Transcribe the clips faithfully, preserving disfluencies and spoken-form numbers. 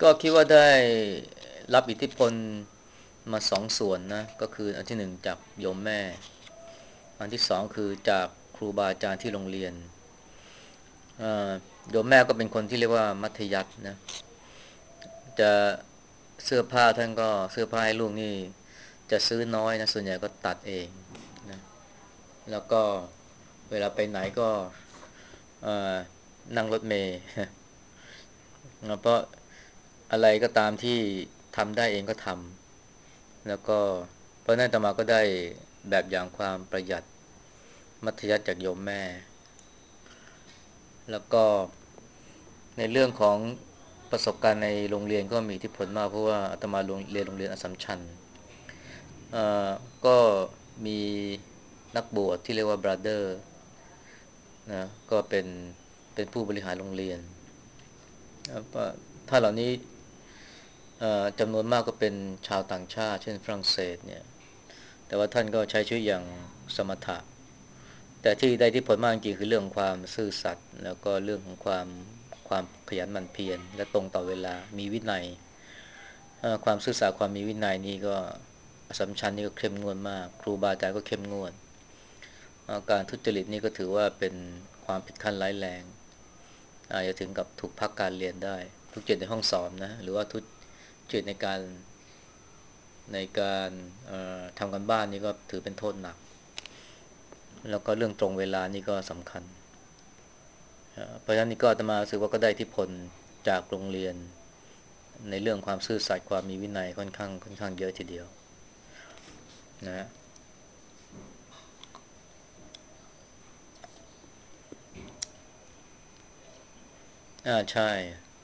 ก็คิดว่าได้รับอิทธิพลมาสองส่วนนะก็คืออันที่หนึ่งจากโยมแม่อันที่สองคือจากครูบาอาจารย์ที่โรงเรียนเอ่อโยมแม่ก็เป็นคนที่เรียกว่ามัธยัสถ์นะจะเสื้อผ้าท่านก็เสื้อผ้าให้ลูกนี่จะซื้อน้อยนะส่วนใหญ่ก็ตัดเองนะแล้วก็เวลาไปไหนก็เอ่อนั่งรถเมล์ เพราะอะไรก็ตามที่ทำได้เองก็ทำแล้วก็เพราะนั้นอาตมาก็ได้แบบอย่างความประหยัดมัธยัสถ์จากโยมแม่แล้วก็ในเรื่องของประสบการณ์ในโรงเรียนก็มีอิทธิพลมากเพราะว่าอาตมาโรงเรียนโรงเรียนอัสสัมชัญเอ่อก็มีนักบวชที่เรียกว่าบราเดอร์นะก็เป็นเป็นผู้บริหารโรงเรียนถ้าเหล่านี้เอ่อจำนวนมากก็เป็นชาวต่างชาติเช่นฝรั่งเศสเนี่ยแต่ว่าท่านก็ใช้ชีวิตอย่างสมถะแต่ที่ได้ที่ผลมากจริงๆคือเรื่องของความซื่อสัตย์แล้วก็เรื่องของความความขยันหมั่นเพียรและตรงต่อเวลามีวินัยเอ่อความซื่อสัตย์ความมีวินัยนี่ก็อัสสัมชัญนี่ก็เข้มงวดมากครูบาอาจารย์ก็เข้มงวดเอ่อการทุจริตนี่ก็ถือว่าเป็นความผิดขั้นร้ายแรงอาจจะถึงกับถูกพักการเรียนได้ทุจริตในห้องสอบนะหรือว่าทุจริตในการในการเอ่อทำกันบ้านนี่ก็ถือเป็นโทษหนักแล้วก็เรื่องตรงเวลานี่ก็สำคัญเอ่อเพราะฉะนั้นนี่ก็อาตมารู้สึกว่าก็ได้อิทธิพลจากโรงเรียนในเรื่องความซื่อสัตย์ความมีวินัยค่อนข้างค่อนข้างเยอะทีเดียวนะอ่าใช่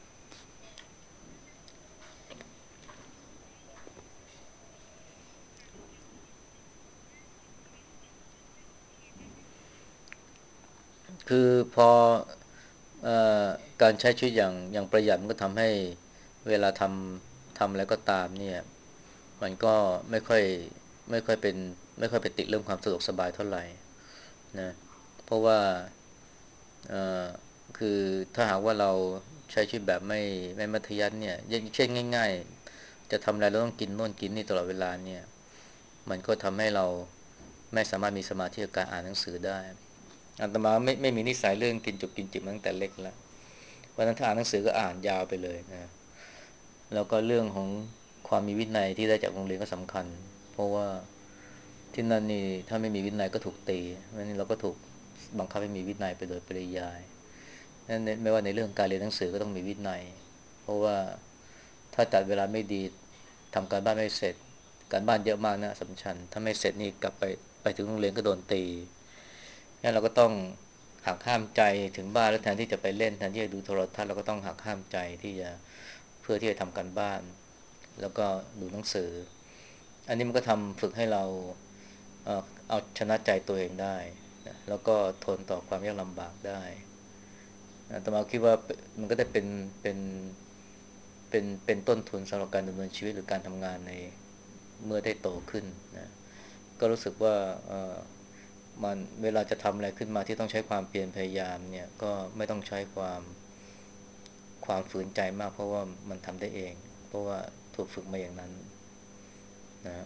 คือพอเอ่อการใช้ชีวิตอย่างอย่างประหยัดมันก็ทำให้เวลาทำทำอะไรก็ตามเนี่ยมันก็ไม่ค่อยไม่ค่อยเป็นไม่ค่อยไปติดเรื่องความสะดวกสบายเท่าไหร่นะเพราะว่าเอ่อคือถ้าหากว่าเราใช้ชีวิตแบบไม่ไม่มัธยัสถ์เนี่ยอย่างเช่นง่ายๆจะทำอะไรเราต้องกินโน่นกินนี่ตลอดเวลาเนี่ยมันก็ทำให้เราไม่สามารถมีสมาธิกับการอ่านหนังสือได้อาตมาไม่ไม่มีนิสัยเรื่องกินจุบกินจิบมาตั้งแต่เล็กแล้วเพราะฉะนั้นถ้าอ่านหนังสือก็อ่านยาวไปเลยนะแล้วก็เรื่องของความมีวินัยที่ได้จากโรงเรียนก็สำคัญเพราะว่าที่นั่นนี่ถ้าไม่มีวินัยก็ถูกตีเพราะฉะนั้นเราก็ถูกบังคับให้มีวินัยไปโดยปริยายนั่นไม่ว่าในเรื่องการเรียนหนังสือก็ต้องมีวินัยเพราะว่าถ้าจัดเวลาไม่ดีทำการบ้านไม่เสร็จการบ้านเยอะมากนะสำคัญถ้าไม่เสร็จนี่กลับไปไปถึงโรงเรียนก็โดนตีงั้นเราก็ต้องหักห้ามใจถึงบ้านแล้วแทนที่จะไปเล่นแทนที่จะดูโทรทัศน์เราก็ต้องหักห้ามใจที่จะเพื่อที่จะทำการบ้านแล้วก็ดูหนังสืออันนี้มันก็ทำฝึกให้เราเอ่อเอาชนะใจตัวเองได้นะแล้วก็ทนต่อความยากลำบากได้นะแต่มาคิดว่ามันก็ได้เป็นเป็นเป็นเป็นต้นทุนสำหรับการดำเนินชีวิตหรือการทำงานในเมื่อได้โตขึ้นนะก็รู้สึกว่าเอ่อ มันเวลาจะทำอะไรขึ้นมาที่ต้องใช้ความเพียรพยายามเนี่ยก็ไม่ต้องใช้ความความฝืนใจมากเพราะว่ามันทำได้เองเพราะว่าถูกฝึกมาอย่างนั้นนะ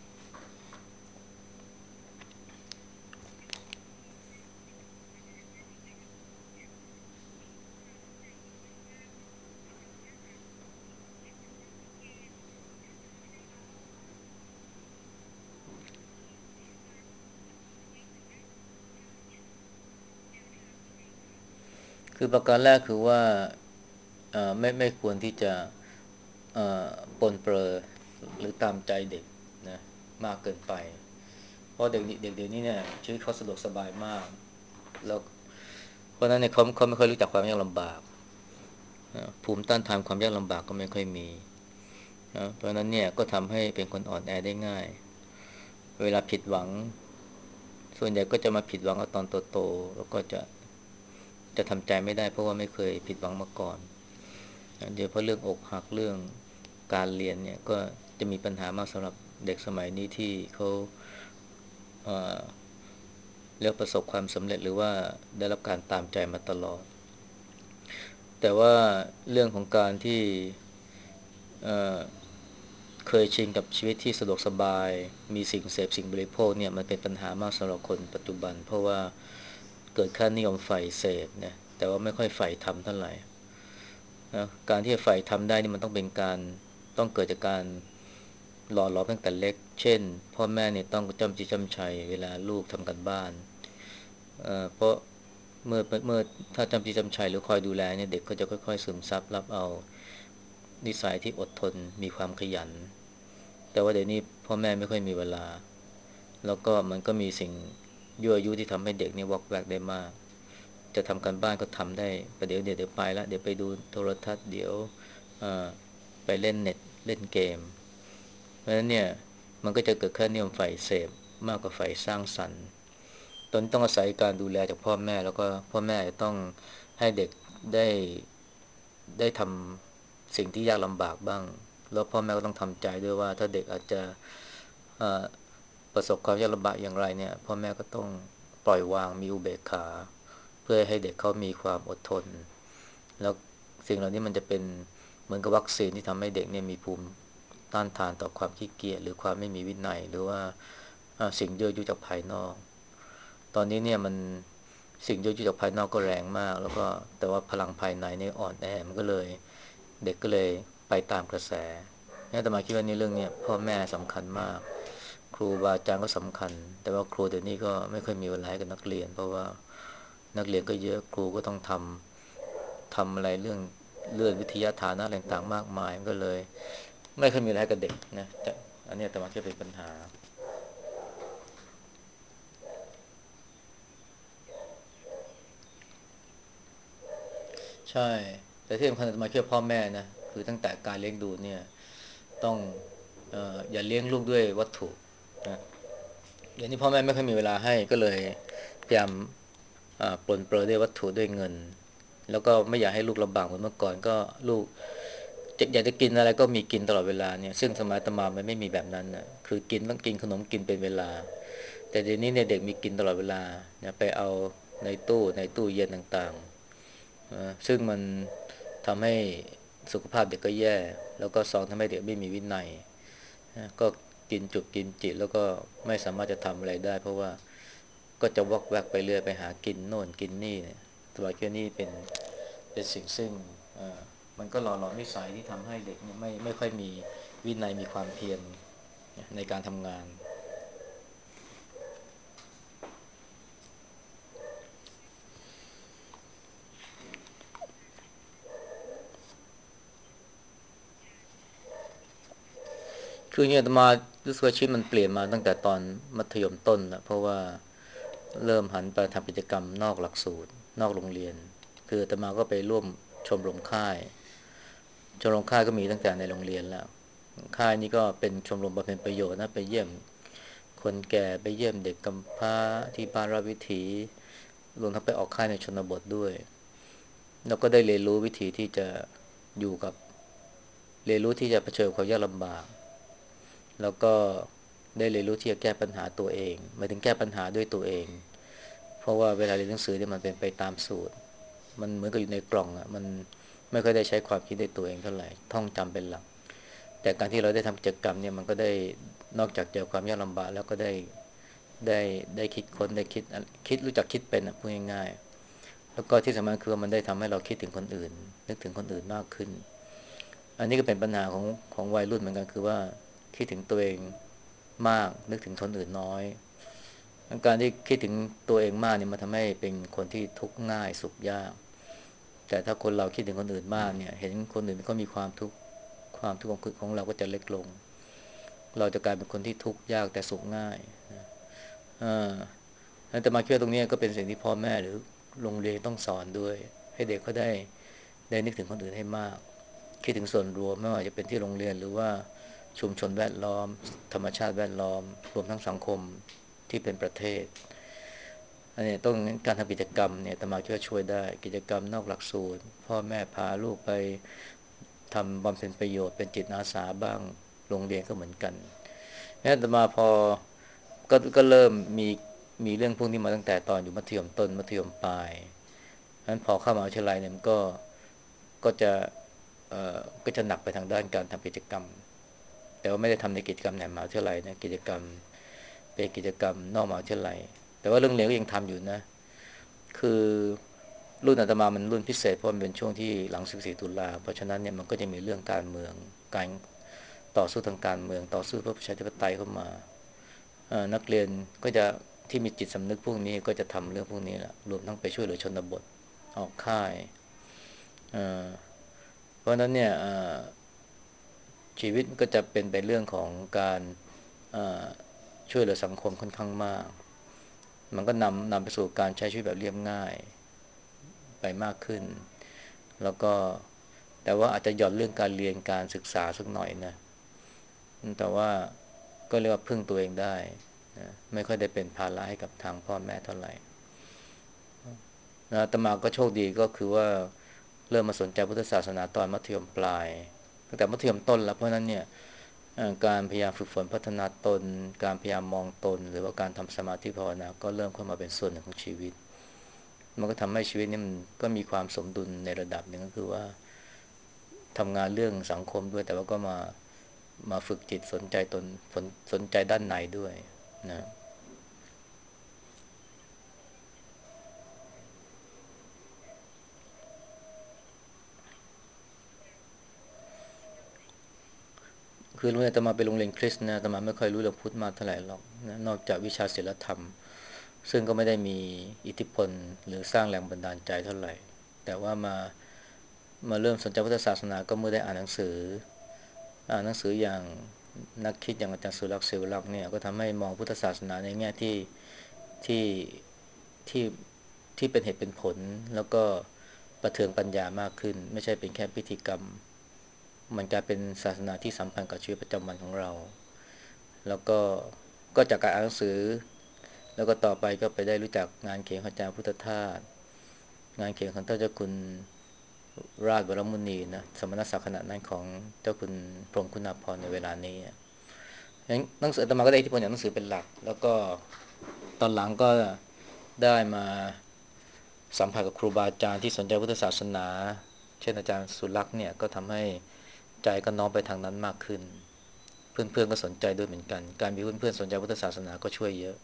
คือประการแรกคือว่าเอ่อไม่ไม่ควรที่จะเอ่อปนเปื้อหรือตามใจเด็กนะมากเกินไปเพราะเด็กเด็กเดี๋ยวนี้เนี่ยชีวิตเขาสะดวกสบายมากแล้วเพราะฉะนั้นเนี่ยเขาเขาไม่ค่อยรู้จักความยากลำบากนะภูมิต้านทานความยากลำบากก็ไม่ค่อยมีนะเพราะฉะนั้นเนี่ยก็ทำให้เป็นคนอ่อนแอได้ง่ายเวลาผิดหวังส่วนใหญ่ก็จะมาผิดหวังเอาตอนโตๆแล้วก็จะจะทำใจไม่ได้เพราะว่าไม่เคยผิดหวังมาก่อนนะเดี๋ยวเพราะเรื่องอกหักเรื่องการเรียนเนี่ยก็จะมีปัญหามากสำหรับเด็กสมัยนี้ที่เขาเอ่อเรียกประสบความสำเร็จหรือว่าได้รับการตามใจมาตลอดแต่ว่าเรื่องของการที่เอ่อเคยชินกับชีวิตที่สะดวกสบายมีสิ่งเสพสิ่งบริโภคเนี่ยมันเป็นปัญหามากสำหรับคนปัจจุบันเพราะว่าเกิดค่านิยมใฝ่เสพนะแต่ว่าไม่ค่อยใฝ่ธรรมเท่าไหร่นะการที่จะใฝ่ธรรมได้นี่มันต้องเป็นการต้องเกิดจากการหล่อหลอมตั้งแต่เล็กเช่นพ่อแม่เนี่ยต้องจำจีจำชัยเวลาลูกทำกันบ้านเอ่อเพราะเมื่อเมื่อถ้าจำจีจำชัยหรือคอยดูแลเนี่ยเด็กก็จะค่อยๆซึมซับรับเอานิสัยที่อดทนมีความขยัน แต่ว่าเดี๋ยวนี้พ่อแม่ไม่ค่อยมีเวลาแล้วก็มันก็มีสิ่งยั่วยุที่ทำให้เด็กเนี่ยวอกแวกได้มากจะทำการบ้านก็ทำได้ประเดี๋ยวเดี๋ยวเดี๋ยวไปละเดี๋ยวไปดูโทรทัศน์เดี๋ยวไปเล่นเน็ตเล่นเกมเพราะฉะนั้นเนี่ยมันก็จะเกิดขึ้นนิยมฝ่ายเสพมากกว่าฝ่ายสร้างสรรค์ตอนต้องอาศัยการดูแลจากพ่อแม่แล้วก็พ่อแม่ต้องให้เด็กได้ได้ทำสิ่งที่ยากลำบากบ้างแล้วพ่อแม่ก็ต้องทำใจด้วยว่าถ้าเด็กอาจจะ ประสบความยากลำบากอย่างไรเนี่ยพ่อแม่ก็ต้องปล่อยวางมีอุเบกขาเพื่อให้เด็กเขามีความอดทนแล้วสิ่งเหล่านี้มันจะเป็นเหมือนกับวัคซีนที่ทำให้เด็กเนี่ยมีภูมิต้านทานต่อความขี้เกียจหรือความไม่มีวินัยหรือว่าสิ่งยั่วยุจากภายนอกตอนนี้เนี่ยมันสิ่งยั่วยุจากภายนอกก็แรงมากแล้วก็แต่ว่าพลังภายในเนี่ยอ่อนแอมันก็เลยเด็กก็เลยไปตามกระแสนี่แต่มาคิดว่านี่เรื่องเนี้ยพ่อแม่สำคัญมาก ครูบาอาจารย์ก็สำคัญแต่ว่าครูเดี๋ยวนี้ก็ไม่ค่อยมีเวลาให้กับนักเรียนเพราะว่านักเรียนก็เยอะครูก็ต้องทำทำอะไรเรื่องเลื่อนวิทยาฐานะอะไรต่างๆมากมายก็เลยไม่ค่อยมีเวลาให้กับเด็กนะแต่อันนี้แต่มาจะเป็นปัญหาใช่แต่ที่สำคัญมาเชื่อพ่อแม่นะคือตั้งแต่การเลี้ยงดูเนี่ยต้องเอ่ออย่าเลี้ยงลูกด้วยวัตถุนะเดี๋ยวนี้พ่อแม่ไม่ค่อยมีเวลาให้ก็เลยพยายาม อ่าปลนเปลือด้วยวัตถุด้วยเงินแล้วก็ไม่อยากให้ลูกลำบากเหมือนเมื่อก่อนก็ลูกจะอยากจะกินอะไรก็มีกินตลอดเวลาเนี่ยซึ่งสมัยอาตมามันไม่มีแบบนั้นนะคือกินต้องกินขนมกินเป็นเวลาแต่เดี๋ยวนี้เนี่ยเด็กมีกินตลอดเวลาเนี่ยไปเอาในตู้ในตู้เย็นต่างๆนะซึ่งมันทำให้สุขภาพเด็กก็แย่แล้วก็สองทำให้เด็กไม่มีวินัยนะก็กินจุกกินจิตแล้วก็ไม่สามารถจะทำอะไรได้เพราะว่า ก็จะวอกแวกไปเรื่อยไปหากินโน่นกินนี่เนี่ยตัวแค่นี้เป็นเป็นสิ่งซึ่งเอ่อมันก็หล่อหลอมนิสัยที่ทำให้เด็กเนี่ยไม่ไม่ค่อยมีวินัยมีความเพียรในการทำงานคือเนี่ยมารู้สึกว่าชีวิตมันเปลี่ยนมาตั้งแต่ตอนมัธยมต้นแล้วเพราะว่าเริ่มหันไปทำกิจกรรมนอกหลักสูตรนอกโรงเรียนคืออาตมาก็ไปร่วมชมรมค่ายชมรมค่ายก็มีตั้งแต่ในโรงเรียนแล้วค่ายนี้ก็เป็นชมรมบำเพ็ญประโยชน์นะไปเยี่ยม คนแก่ไปเยี่ยมเด็กกำพร้าที่บ้านราชวิถีรวมทั้งไปออกค่ายในชนบทด้วยแล้วก็ได้เรียนรู้วิธีที่จะอยู่กับเรียนรู้ที่จะเผชิญความยากลำบากแล้วก็ได้เรียนรู้ที่จะแก้ปัญหาตัวเองหมายถึงแก้ปัญหาด้วยตัวเองเพราะว่าเวลาเรียนหนังสือเนี่ยมันเป็นไปตามสูตรมันเหมือนกับอยู่ในกล่องอ่ะมันไม่ค่อยได้ใช้ความคิดในตัวเองเท่าไหร่ท่องจำเป็นหลักแต่การที่เราได้ทำกิจกรรมเนี่ยมันก็ได้นอกจากเจอความยากลำบากแล้วก็ได้ ได้ได้คิดค้นได้คิดคิดรู้จักคิดเป็นอ่ะพูดง่ายๆแล้วก็ที่สำคัญคือมันได้ทำให้เราคิดถึงคนอื่นนึกถึงคนอื่นมากขึ้นอันนี้ก็เป็นปัญหาของของวัยรุ่นเหมือนกันคือว่าคิดถึงตัวเองมากนึกถึงคนอื่นน้อยการที่คิดถึงตัวเองมากเนี่ยมันทำให้เป็นคนที่ทุกข์ง่ายสุขยากแต่ถ้าคนเราคิดถึงคนอื่นมากเนี่ยเห็นคนอื่นเขามีความทุกข์ความทุกข์ของของเราก็จะเล็กลงเราจะกลายเป็นคนที่ทุกข์ยากแต่สุขง่ายอ่า แต่มาคิดว่าตรงนี้ก็เป็นสิ่งที่พ่อแม่หรือโรงเรียนต้องสอนด้วยให้เด็กเขาได้ได้นึกถึงคนอื่นให้มากคิดถึงส่วนรวมไม่ว่าจะเป็นที่โรงเรียนหรือว่าชุมชนแวดล้อมธรรมชาติแวดล้อมรวมทั้งสังคมที่เป็นประเทศอันนี้ต้องการทำกิจกรรมเนี่ยแต่มาคิดว่าช่วยได้กิจกรรมนอกหลักสูตรพ่อแม่พาลูกไปทำบำเพ็ญประโยชน์เป็นจิตอาสาบ้างโรงเรียนก็เหมือนกันนี่แต่มาพอ ก็ก็เริ่มมีมีเรื่องพวกนี้มาตั้งแต่ตอนอยู่มัธยมต้นมัธยมปลายฉะนั้นพอเข้ามหาวิทยาลัยเนี่ยมันก็ก็จะเอ่อก็จะหนักไปทางด้านการทำกิจกรรมแต่ว่าไม่ได้ทำในกิจกรรมในมหาวิทยาลัยนะกิจกรรมเป็นกิจกรรมนอกมหาวิทยาลัยแต่ว่าเรื่องเรียนก็ยังทำอยู่นะคือรุ่นอาตมามันรุ่นพิเศษเพราะมันเป็นช่วงที่หลังสิบสี่ตุลาเพราะฉะนั้นเนี่ยมันก็จะมีเรื่องการเมืองการต่อสู้ทางการเมืองต่อสู้เพื่อประชาธิปไตยเข้ามานักเรียนก็จะที่มีจิตสำนึกพวกนี้ก็จะทำเรื่องพวกนี้แหละรวมทั้งไปช่วยเหลือชนบทออกค่ายเพราะนั้นเนี่ยชีวิตก็จะเป็นไปเรื่องของการช่วยเหลือสังคมค่อนข้างมากมันก็นำนำไปสู่การใช้ชีวิตแบบเรียบง่ายไปมากขึ้นแล้วก็แต่ว่าอาจจะหย่อนเรื่องการเรียนการศึกษาสักหน่อยนะแต่ว่าก็เรียกว่าพึ่งตัวเองได้นะไม่ค่อยได้เป็นภาระให้กับทางพ่อแม่เท่าไหร่นะอาตมาก็โชคดีก็คือว่าเริ่มมาสนใจพุทธศาสนาตอนมัธยมปลายตั้งแต่มัธยมต้นแล้วเพราะนั้นเนี่ยการพยายามฝึกฝนพัฒนาตนการพยายามมองตนหรือว่าการทำสมาธิภาวนาก็เริ่มเข้ามาเป็นส่วนหนึ่งของชีวิตมันก็ทำให้ชีวิตนี้มันก็มีความสมดุลในระดับหนึ่งก็คือว่าทำงานเรื่องสังคมด้วยแต่ว่าก็มามาฝึกจิตสนใจตนสนสนใจด้านในด้วยนะ คือโรงเรียนอาตมาเป็นโรงเรียนคริสต์นะอาตมาไม่ค่อยรู้เรื่องพุทธมากเท่าไหร่หรอกนะนอกจากวิชาศิลธรรมซึ่งก็ไม่ได้มีอิทธิพลหรือสร้างแรงบันดาลใจเท่าไหร่แต่ว่ามามาเริ่มสนใจพุทธศาสนาก็เมื่อได้อ่านหนังสืออ่านหนังสืออย่างนักคิดอย่างอาจารย์สุรักษ์ศิวรักษ์เนี่ยก็ทำให้มองพุทธศาสนาในแง่ที่ที่ที่ที่เป็นเหตุเป็นผลแล้วก็ประเทืองปัญญามากขึ้นไม่ใช่เป็นแค่พิธีกรรม มันกลายเป็นศาสนาที่สัมพันธ์กับชีวิตประจำวันของเรา แล้วก็ก็จากการอ่านหนังสือ แล้วก็ต่อไปก็ไปได้รู้จักงานเขียนของอาจารย์พุทธทาสงานเขียนของเจ้าเจ้าคุณราชวรมุนีนะสมณศักดิ์ขณะนั้นของเจ้าคุณพรหมคุณาภรณ์ในเวลานี้หนังสืออาตมาก็ได้อิทธิพลจากหนังสือเป็นหลัก แล้วก็ตอนหลังก็ได้มาสัมผัสกับครูบาอาจารย์ที่สนใจพุทธศาสนา เช่นอาจารย์สุรักษ์เนี่ยก็ทำให้ใจก็น้อมไปทางนั้นมากขึ้น เพื่อนๆก็สนใจด้วยเหมือนกัน การมีเพื่อนๆสนใจพุทธศาสนาก็ช่วยเยอะ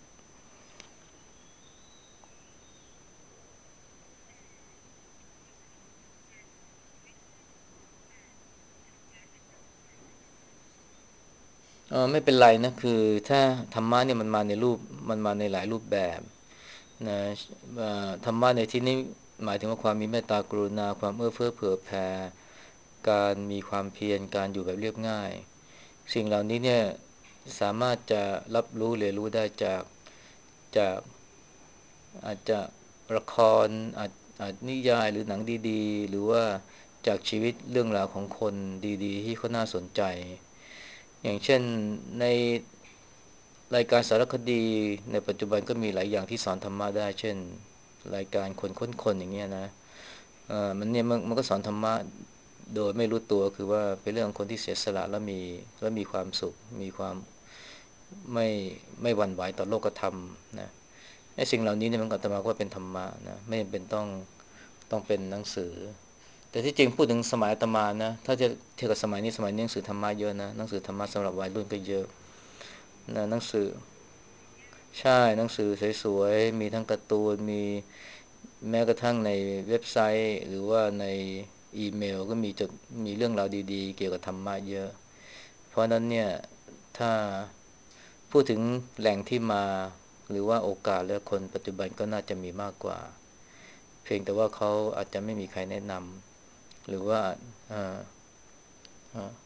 เออไม่เป็นไรนะคือถ้าธรรมะเนี่ยมันมาในรูปมันมาในหลายรูปแบบนะธรรมะในที่นี้หมายถึงว่าความมีเมตตากรุณาความเอื้อเฟื้อเผื่อแผ่การมีความเพียรการอยู่แบบเรียบง่ายสิ่งเหล่านี้เนี่ยสามารถจะรับรู้เรียนรู้ได้จากจากอาจจะละครอาจอาจนิยายหรือหนังดีๆหรือว่าจากชีวิตเรื่องราวของคนดีๆที่เขาน่าสนใจอย่างเช่นในรายการสารคดีในปัจจุบันก็มีหลายอย่างที่สอนธรรมะได้เช่นรายการคนค้นคนอย่างเงี้ยนะเอ่อมันเนี่ยมันมันก็สอนธรรมะโดยไม่รู้ตัวคือว่าเป็นเรื่องของคนที่เสียสละแล้วมีแล้วมีความสุขมีความไม่ไม่หวั่นไหวต่อโลกธรรมนะไอ้สิ่งเหล่านี้เนี่ยมันก็อาตมาว่าเป็นธรรมะนะไม่จำเป็นต้องต้องเป็นหนังสือแต่ที่จริงพูดถึงสมัยอาตมานะถ้าจะเทียบกับสมัยนี้สมัยนี้หนังสือธรรมะเยอะนะหนังสือธรรมะสำหรับวัยรุ่นก็เยอะนะหนังสือใช่หนังสือสวยๆมีทั้งการ์ตูนมีแม้กระทั่งในเว็บไซต์หรือว่าในอีเมลก็มีจดมีเรื่องราวดีๆเกี่ยวกับธรรมะเยอะเพราะนั้นเนี่ยถ้าพูดถึงแหล่งที่มาหรือว่าโอกาสและคนปัจจุบันก็น่าจะมีมากกว่าเพียงแต่ว่าเขาอาจจะไม่มีใครแนะนำหรือว่าอ่าอ่า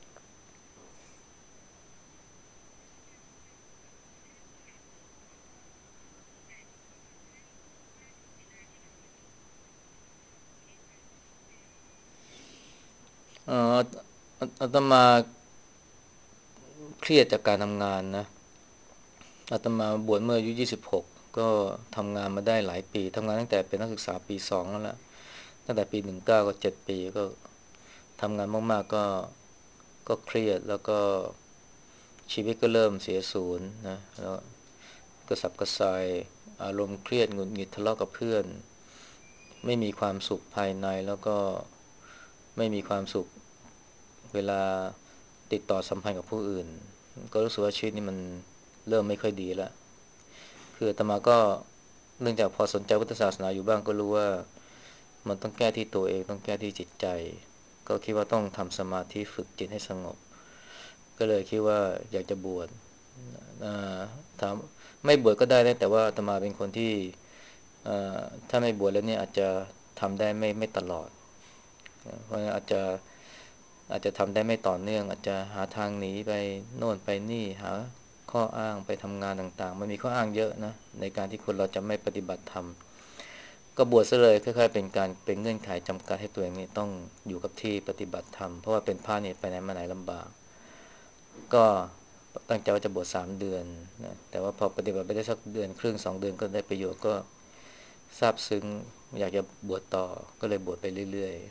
เอ่ออาตมาเครียดจากการทำงานนะอาตมาบวชเมื่ออายุยี่สิบหกก็ทำงานมาได้หลายปีทำงานตั้งแต่เป็นนักศึกษาปีสองแล้วล่ะตั้งแต่ปีหนึ่งเก้าก็เจ็ดปีก็ทำงานมากๆก็ก็เครียดแล้วก็ชีวิตก็เริ่มเสียศูนย์นะแล้วกระสับกระส่ายอารมณ์เครียดหงุดหงิดทะเลาะกับเพื่อนไม่มีความสุขภายในแล้วก็ไม่มีความสุขเวลาติดต่อสัมพันธ์กับผู้อื่นก็รู้สึกว่าชีวิตนี้มันเริ่มไม่ค่อยดีแล้วคืออาตมาก็เนื่องจากพอสนใจพุทธศาสนาอยู่บ้างก็รู้ว่ามันต้องแก้ที่ตัวเองต้องแก้ที่จิตใจก็คิดว่าต้องทำสมาธิฝึกจิตให้สงบก็เลยคิดว่าอยากจะบวชอ่าถามไม่บวชก็ได้นะแต่ว่าอาตมาเป็นคนที่อ่าถ้าไม่บวชแล้วเนี่ยอาจจะทำได้ไม่ไม่ตลอดเพราะฉะนั้นอาจจะอาจจะทำได้ไม่ต่อเนื่องอาจจะหาทางหนีไปโน่นไปนี่หาข้ออ้างไปทำงานต่างๆมันมีข้ออ้างเยอะนะในการที่คนเราจะไม่ปฏิบัติธรรมก็บวชซะเลยคล้ายๆเป็นการเป็นเงื่อนไขจำกัดให้ตัวเองนี่ต้องอยู่กับที่ปฏิบัติธรรมเพราะว่าเป็นพระเนี่ยไปไหนมาไหนลำบากก็ตั้งใจว่าจะบวชสามเดือนนะแต่ว่าพอปฏิบัติไปได้สักเดือนครึ่งสองเดือนก็ได้ประโยชน์ก็ซาบซึ้งอยากจะบวชต่อก็เลยบวชไปเรื่อยๆ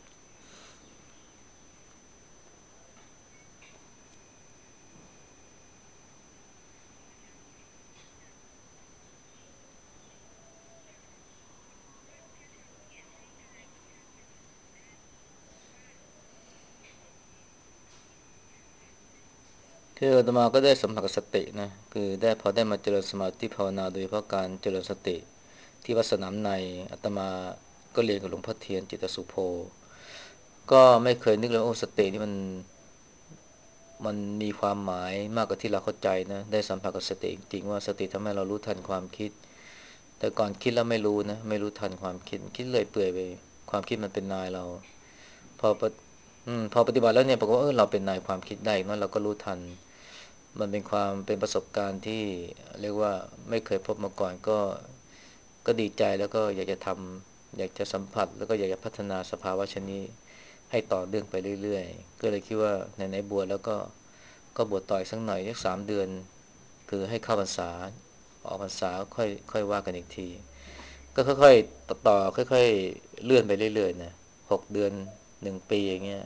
คืออาตมาก็ได้สัมผัสกับสตินะคือได้พอได้มาเจริญสมาธิภาวนาโดยเฉพาะการเจริญสติที่วัดสนามในอาตมาก็เรียนกับหลวงพ่อเทียนจิตตสุโภก็ไม่เคยนึกเลยว่าโอ้สตินี่มันมันมีความหมายมากกว่าที่เราเข้าใจนะได้สัมผัสกับสติจริงๆว่าสติทำให้เรารู้ทันความคิดแต่ก่อนคิดแล้วไม่รู้นะไม่รู้ทันความคิดคิดเลยเปื่อยไปความคิดมันเป็นนายเราพอปฏิอืมพอปฏิบัติแล้วเนี่ยปรากฏว่าเออเราเป็นนายความคิดได้นั่นเราก็รู้ทัน มันเป็นความเป็นประสบการณ์ที่เรียกว่าไม่เคยพบมาก่อนก็ก็ดีใจแล้วก็อยากจะทำอยากจะสัมผัสแล้วก็อยากจะพัฒนาสภาวะเช่นนี้ให้ต่อเนื่องไปเรื่อยๆก็เลยคิดว่าไหนๆบวชแล้วก็ก็บวชต่ออีกสักหน่อยสักสามเดือนคือให้เข้าพรรษาออกพรรษาค่อยค่อยว่ากันอีกทีก็ค่อยๆต่อต่อค่อยๆเลื่อนไปเรื่อยๆนะหกเดือนหนึ่งปีอย่างเงี้ย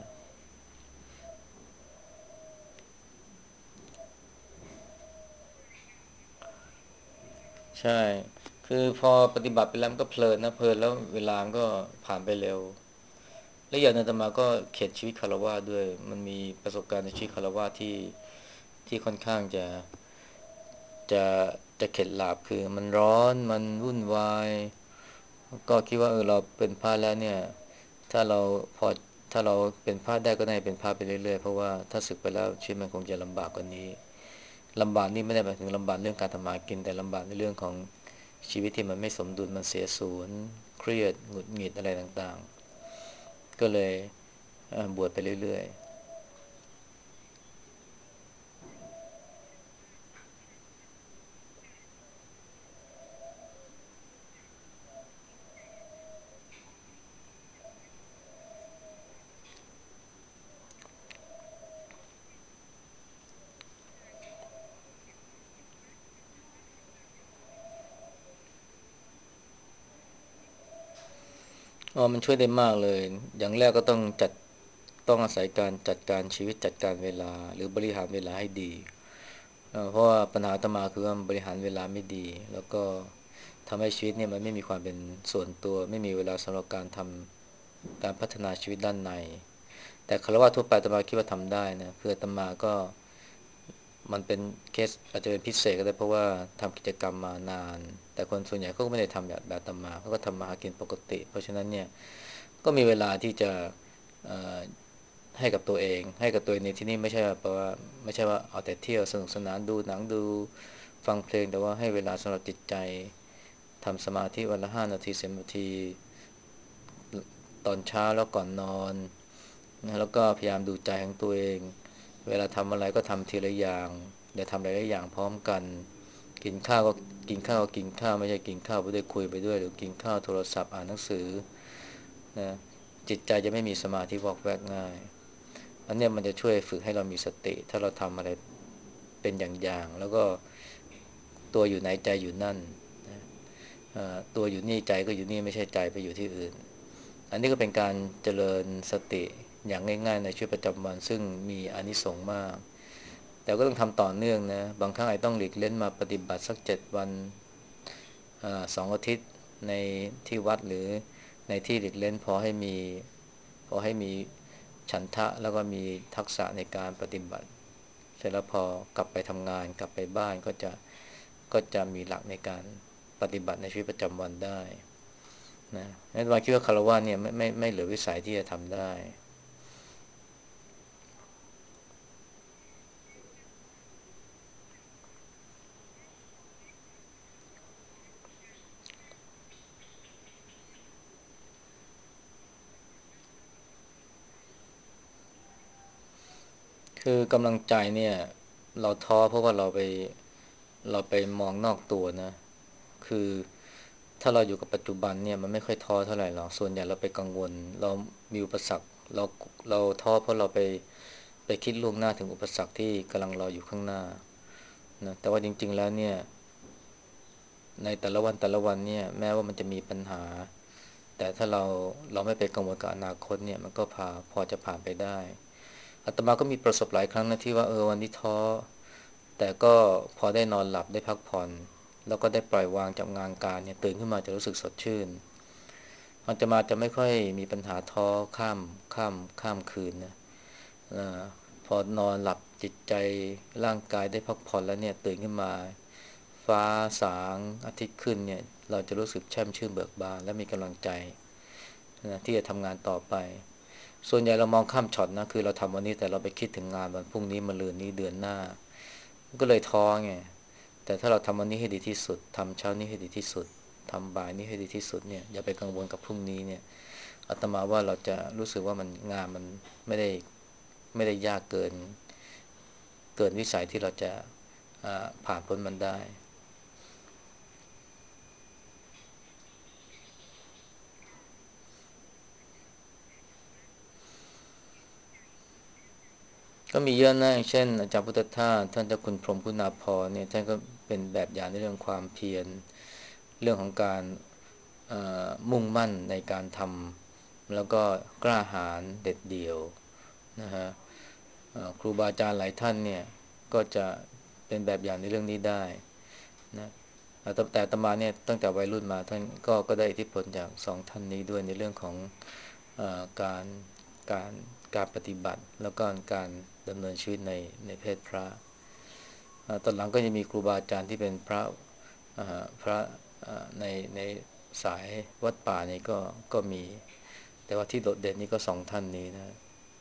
ใช่ คือพอปฏิบัติไปแล้วมันก็เพลินนะเพลินแล้วเวลามันก็ผ่านไปเร็ว และอย่างหนึงอาตมาก็เข็ดชีวิตคฤหัสถ์ด้วยมันมีประสบการณ์ในชีวิตคฤหัสถ์ที่ที่ค่อนข้างจะจะจะเข็ดหลาบคือมันร้อนมันวุ่นวายก็คิดว่าเออเราเป็นพระแล้วเนี่ยถ้าเราพอถ้าเราเป็นพระได้ก็ได้เป็นพระไปเรื่อยๆเพราะว่าถ้าศึกไปแล้วชีวิตมันคงจะลำบากกว่านี้ลำบากนี่ไม่ได้หมายถึงลำบากเรื่องการทำมาหากินแต่ลำบากในเรื่องของชีวิตที่มันไม่สมดุลมันเสียศูนย์เครียดหงุดหงิดอะไรต่างๆก็เลยเอ่อบวชไปเรื่อยๆ อ๋อมันช่วยได้มากเลย อย่างแรกก็ต้องจัดต้องอาศัยการจัดการชีวิตจัดการเวลาหรือบริหารเวลาให้ดีเอ่อเพราะว่าปัญหาอาตมาคือว่าบริหารเวลาไม่ดีแล้วก็ทำให้ชีวิตเนี่ยมันไม่มีความเป็นส่วนตัวไม่มีเวลาสำหรับการทำการพัฒนาชีวิตด้านในแต่ฆราวาสทั่วไปอาตมาคิดว่าทำได้นะคืออาตมาก็ มันเป็นเคสอาจจะเป็นพิเศษก็ได้เพราะว่าทำกิจกรรมมานานแต่คนส่วนใหญ่เขาก็ไม่ได้ทำแบบแบบตามมาเขาก็ทำมาหากินปกติเพราะฉะนั้นเนี่ยก็มีเวลาที่จะเอ่อให้กับตัวเองให้กับตัวเองในที่นี้ไม่ใช่ว่าแปลว่าไม่ใช่ว่าเอาแต่เที่ยวสนุกสนานดูหนังดูฟังเพลงแต่ว่าให้เวลาสำหรับจิตใจทำสมาธิวันละห้านาทีสิบนาทีตอนเช้าแล้วก่อนนอนนะแล้วก็พยายามดูใจของตัวเองเวลาทำอะไรก็ทำทีละอย่างอย่าทำหลายๆอย่างพร้อมกันกินข้าวก็กินข้าวก็กินข้าวไม่ใช่กินข้าวไปด้วยคุยไปด้วยหรือกินข้าวโทรศัพท์อ่านหนังสือนะจิตใจจะไม่มีสมาธิวอกแวกง่ายอันเนี้ยมันจะช่วยฝึกให้เรามีสติถ้าเราทำอะไรเป็นอย่างๆแล้วก็ตัวอยู่ไหนใจอยู่นั่นนะตัวอยู่นี่ใจก็อยู่นี่ไม่ใช่ใจไปอยู่ที่อื่น อันนี้ก็เป็นการเจริญสติอย่างง่ายๆในชีวิตประจำวันซึ่งมีอานิสงส์มากแต่ก็ต้องทำต่อเนื่องนะบางครั้งอาจต้องหลีกเล่นมาปฏิบัติสักเจ็ดวันสองอาทิตย์ในที่วัดหรือในที่หลีกเล่นพอให้มีพอให้มีฉันทะแล้วก็มีทักษะในการปฏิบัติเสร็จแล้วพอกลับไปทำงานกลับไปบ้านก็จะก็จะมีหลักในการปฏิบัติในชีวิตประจำวันได้นะนั้นวาคิดว่าคารวะเนี่ยไม่ไม่ไม่เหลือวิสัยที่จะทำได้คือกำลังใจเนี่ยเราท้อเพราะว่าเราไปเราไปมองนอกตัวนะคือถ้าเราอยู่กับปัจจุบันเนี่ยมันไม่ค่อยท้อเท่าไหร่หรอกส่วนใหญ่เราไปกังวลเรามีอุปสรรคเราเราท้อเพราะเราไปไปคิดล่วงหน้าถึงอุปสรรคที่กำลังรออยู่ข้างหน้านะแต่ว่าจริงๆแล้วเนี่ยในแต่ละวันแต่ละวันเนี่ยแม้ว่ามันจะมีปัญหาแต่ถ้าเราเราไม่ไปกังวลกับอนาคตเนี่ยมันก็พาพอจะผ่านไปได้อาตมาก็มีประสบหลายครั้งนะที่ว่าเออวันนี้ท้อแต่ก็พอได้นอนหลับได้พักผ่อนแล้วก็ได้ปล่อยวางจากงานการเนี่ยตื่นขึ้นมาจะรู้สึกสดชื่นอาตมาจะไม่ค่อยมีปัญหาท้อข้ามข้ามข้ามคืนนะ อาพอนอนหลับจิตใจร่างกายได้พักผ่อนแล้วเนี่ยตื่นขึ้นมาฟ้าสางอาทิตย์ขึ้นเนี่ยเราจะรู้สึกแช่มชื่นเบิกบานและมีกำลังใจนะที่จะทำงานต่อไปส่วนใหญ่เรามองข้ามช็อตนะคือเราทำวันนี้แต่เราไปคิดถึงงานวันพรุ่งนี้มะรืนนี้เดือนหน้าก็เลยท้อไงแต่ถ้าเราทำวันนี้ให้ดีที่สุดทำเช้านี้ให้ดีที่สุดทำบ่ายนี้ให้ดีที่สุดเนี่ยอย่าไปกังวลกับพรุ่งนี้เนี่ยอาตมาว่าเราจะรู้สึกว่ามันงานมันไม่ได้ ไม่ได้ยากเกินเกินวิสัยที่เราจะผ่านพ้นมันได้ก็มีเยอะนะอย่างเช่นอาจารย์พุทธทาสท่านเจ้าคุณพรหมคุณาภรณ์เนี่ยท่านก็เป็นแบบอย่างในเรื่องความเพียรเรื่องของการมุ่งมั่นในการทำแล้วก็กล้าหาญเด็ดเดี่ยวนะฮะครูบาอาจารย์หลายท่านเนี่ยก็จะเป็นแบบอย่างในเรื่องนี้ได้นะแต่แต่อาตมาเนี่ยตั้งแต่วัยรุ่นมาท่านก็ก็ได้อิทธิพลจากสองท่านนี้ด้วยในเรื่องของ เอ่อการการการปฏิบัติแล้วก็การดำเนินชีวิตในในเพศพระเอ่อตอนหลังก็จะมีครูบาอาจารย์ที่เป็นพระเอ่อพระเอ่อในในสายวัดป่านี่ก็ก็มีแต่ว่าที่โดดเด่นนี่ก็สองท่านนี้นะ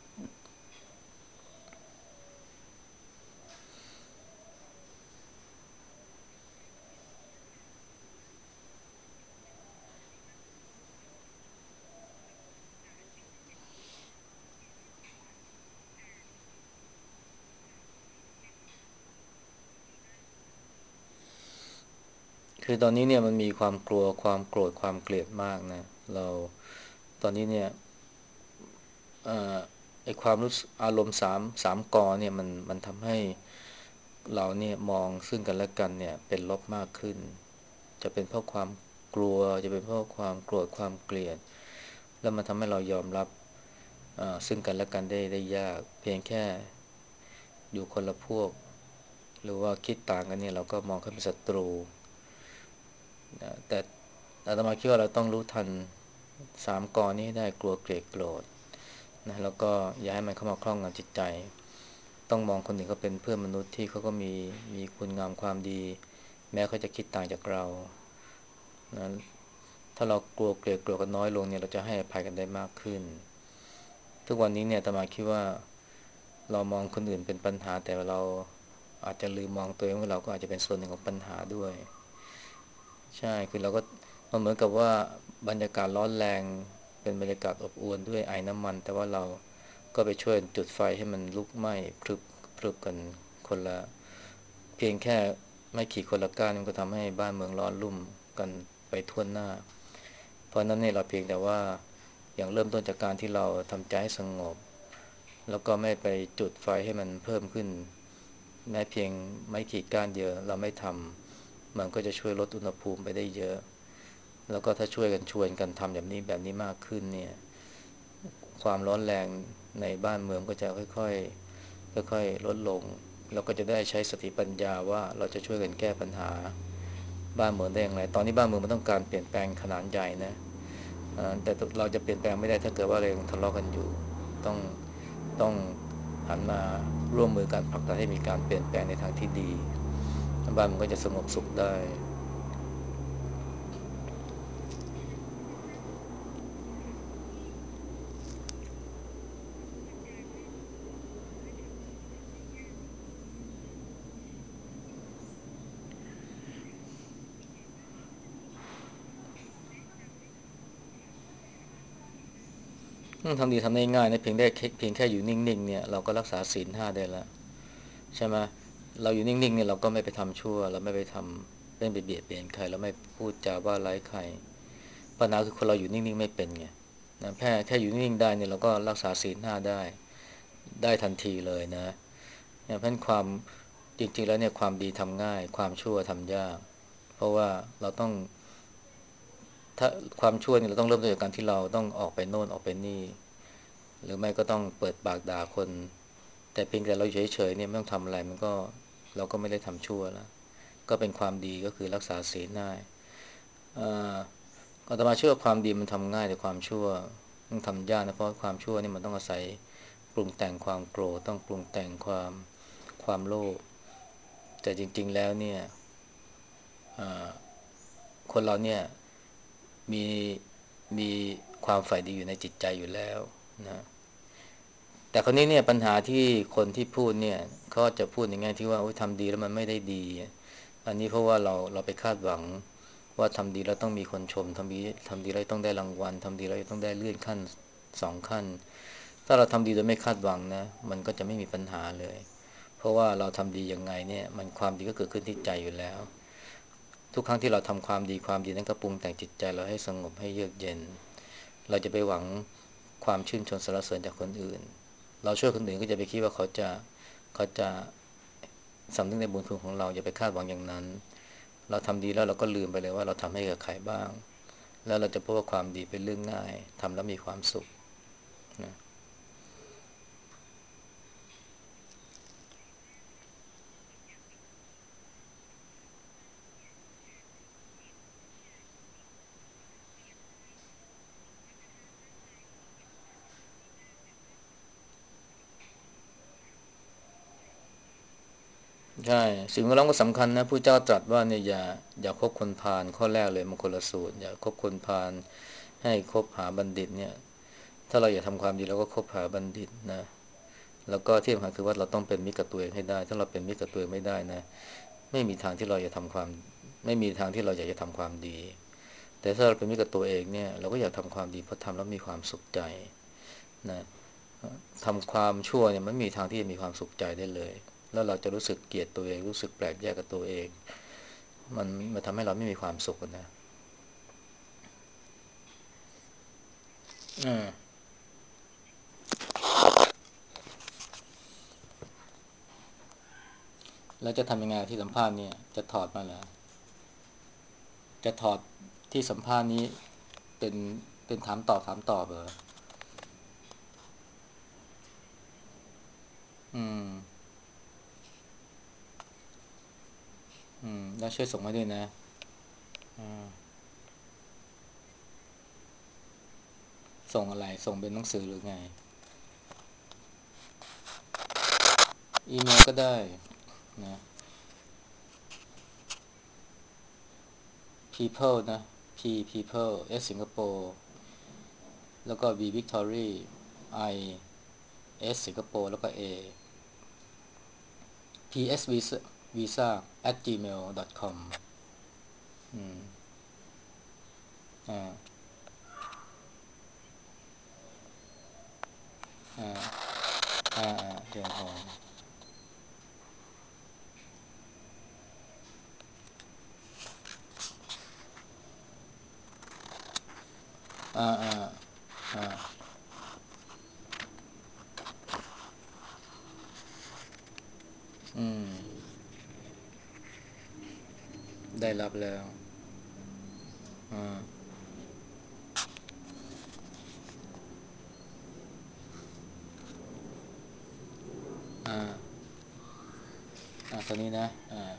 คือตอนนี้เนี่ยมันมีความกลัวความโกรธความเกลียดมากนะเราตอนนี้เนี่ยเอ่อไอความรู้สึกอารมณ์สามสามกอเนี่ยมันมันทำให้เราเนี่ยมองซึ่งกันและกันเนี่ยเป็นลบมากขึ้น จะเป็นเพราะความกลัวจะเป็นเพราะความโกรธความเกลียดแล้วมันทำให้เรายอมรับซึ่งกันและกันได้ได้ยากเพียงแค่อยู่คนละพวกหรือว่าคิดต่างกันเนี่ยเราก็มองเขาเป็นศัตรูนะแต่อาตมาคิดว่าเราต้องรู้ทันสามกอนี้ให้ได้กลัวเกลียดโกรธนะแล้วก็อย่าให้มันเข้ามาครอบงำจิตใจต้องมองคนอื่นเขาเป็นเพื่อนมนุษย์ที่เขาก็มีมีคุณงามความดีแม้เขาจะคิดต่างจากเรานะ ถ้าเรากลัวเกลียดกลัวกันน้อยลงเนี่ยเราจะให้อภัยกันได้มากขึ้นทุกวันนี้เนี่ยอาตมาคิดว่าเรามองคนอื่นเป็นปัญหาแต่เราอาจจะลืมมองตัวเองว่าเราก็อาจจะเป็นส่วนหนึ่งของปัญหาด้วยใช่คือเราก็มันเหมือนกับว่าบรรยากาศร้อนแรงเป็นบรรยากาศอบอวลด้วยไอน้ำมันแต่ว่าเราก็ไปช่วยจุดไฟให้มันลุกไหม้พรึบพรึบกันคนละเพียงแค่ไม่ขีดคนละก้านมันก็ทำให้บ้านเมืองร้อนรุ่มกันไปทั่วหน้า เพราะนั้นเนี่ยเราเพียงแต่ว่าอย่างเริ่มต้นจากการที่เราทำใจให้สงบแล้วก็ไม่ไปจุดไฟให้มันเพิ่มขึ้นแม้เพียงไม่ขีดก้านเดียวเราไม่ทำมันก็จะช่วยลดอุณหภูมิไปได้เยอะแล้วก็ถ้าช่วยกันชวนกันทำแบบนี้แบบนี้มากขึ้นเนี่ยความร้อนแรงในบ้านเมืองก็จะค่อยๆค่อยๆลดลงเราก็จะได้ใช้สติปัญญาว่าเราจะช่วยกันแก้ปัญหาบ้านเมืองได้อย่างไรตอนนี้บ้านเมืองมันต้องการเปลี่ยนแปลงขนาดใหญ่นะอ่าแต่เราจะเปลี่ยนแปลงไม่ได้ถ้าเกิดว่าเรายังทะเลาะกันอยู่ต้องต้องหันมาร่วมมือกันผลักดันให้มีการเปลี่ยนแปลงในทางที่ดีบ้านมันก็จะสงบสุขได้ทำดีทำได้ง่ายนะเพียงได้เพียงแค่อยู่นิ่งๆเนี่ยเราก็รักษาศีลห้าได้แล้วใช่ไหมเราอยู่นิ่งๆเนี่ยเราก็ไม่ไปทำชั่วเราไม่ไปทำไม่ไปเบียดเบียนใครเราไม่พูดจาว่าร้ายใครปัญหาคือคนเราอยู่นิ่งๆไม่เป็นไงนะแค่แค่อยู่นิ่งๆได้เนี่ยเราก็รักษาศีลห้าได้ได้ทันทีเลยนะเพราะฉะนั้นความจริงๆแล้วเนี่ยความดีทำง่ายความชั่วทำยากเพราะว่าเราต้อง ถ้าความชั่วเนี่ยเราต้องเริ่มต้นจากการที่เราต้องออกไปโน่นออกไปนี่หรือไม่ก็ต้องเปิดปากด่าคนแต่เพียงแต่เราเฉยๆเนี่ยไม่ต้องทำอะไรมันก็เราก็ไม่ได้ทำชั่วแล้วก็เป็นความดีก็คือรักษาศีลได้อ่าอาตมาเชื่อความดีมันทำง่ายแต่ความชั่วต้องทำยากนะเพราะความชั่วนี่มันต้องอาศัยปรุงแต่งความโกรธต้องปรุงแต่งความความโลภแต่จริงๆแล้วเนี่ยคนเราเนี่ย มีมีความใฝ่ดีอยู่ในจิตใจอยู่แล้วนะแต่คราวนี้เนี่ยปัญหาที่คนที่พูดเนี่ยเขาจะพูดในแง่ที่ว่าโอ้ยทำดีแล้วมันไม่ได้ดีอันนี้เพราะว่าเราเราไปคาดหวังว่าทำดีแล้วต้องมีคนชมทำดีทำดีแล้วต้องได้รางวัลทำดีแล้วต้องได้เลื่อนขั้นสองขั้นถ้าเราทำดีโดยไม่คาดหวังนะมันก็จะไม่มีปัญหาเลยเพราะว่าเราทำดียังไงเนี่ยมันความดีก็เกิดขึ้นที่ใจอยู่แล้ว ทุกครั้งที่เราทำความดีความดีนั้นก็ปรุงแต่งจิตใจเราให้สงบให้เยือกเย็นเราจะไปหวังความชื่นชมสรรเสริญจากคนอื่นเราช่วยคนอื่นก็จะไปคิดว่าเขาจะเขาจะสำนึกในบุญคุณของเราอย่าไปคาดหวังอย่างนั้นเราทำดีแล้วเราก็ลืมไปเลยว่าเราทำให้กับใครบ้างแล้วเราจะพบว่าความดีเป็นเรื่องง่ายทำแล้วมีความสุขนะใช่สิ่งแวดล้อมก็สำคัญนะผู้เจ้าตรัสว่าเนี่ยอย่าอย่าคบคนพาลข้อแรกเลยมงคลสูตรอย่าคบคนพาลให้คบหาบัณฑิตเนี่ย ถ้าเราอยากทำความดีเราก็คบหาบัณฑิตนะแล้วก็ที่สำคัญคือว่าเราต้องเป็นมิตรกับตัวเองให้ได้ถ้าเราเป็นมิตรกับตัวเองไม่ได้นะไม่มีทางที่เราจะทำความไม่มีทางที่เราอยากจะทำความดีแต่ถ้าเราเป็นมิตรกับตัวเองเนี่ยเราก็อยากทำความดีเพราะทำแล้วมีความสุขใจนะทำความชั่วเนี่ยมันไม่มีทางที่จะมีความสุขใจได้เลยแล้วเราจะรู้สึกเกลียดตัวเองรู้สึกแปลกแยกกับตัวเองมันมันทำให้เราไม่มีความสุขนะอ่าแล้วจะทำยังไงที่สัมภาษณ์เนี่ยจะถอดมาเหรอ จะถอดที่สัมภาษณ์นี้เป็นเป็นถามตอบถามตอบเหรออืมอืมแล้วช่วยส่งมาด้วยนะอ่าส่งอะไรส่งเป็นหนังสือหรือไงอีเมลก็ได้นะ people นะ p people s สิงคโปร์แล้วก็ v victory i s สิงคโปร์แล้วก็ a ps visa visa at gmail dot com อืมอ่าอ่าอ่าอ่าเจริญพรอ่าอ่าอ่าอืมได้รับแล้วอ่าอ่าอ่าตัวนี้นะอ่า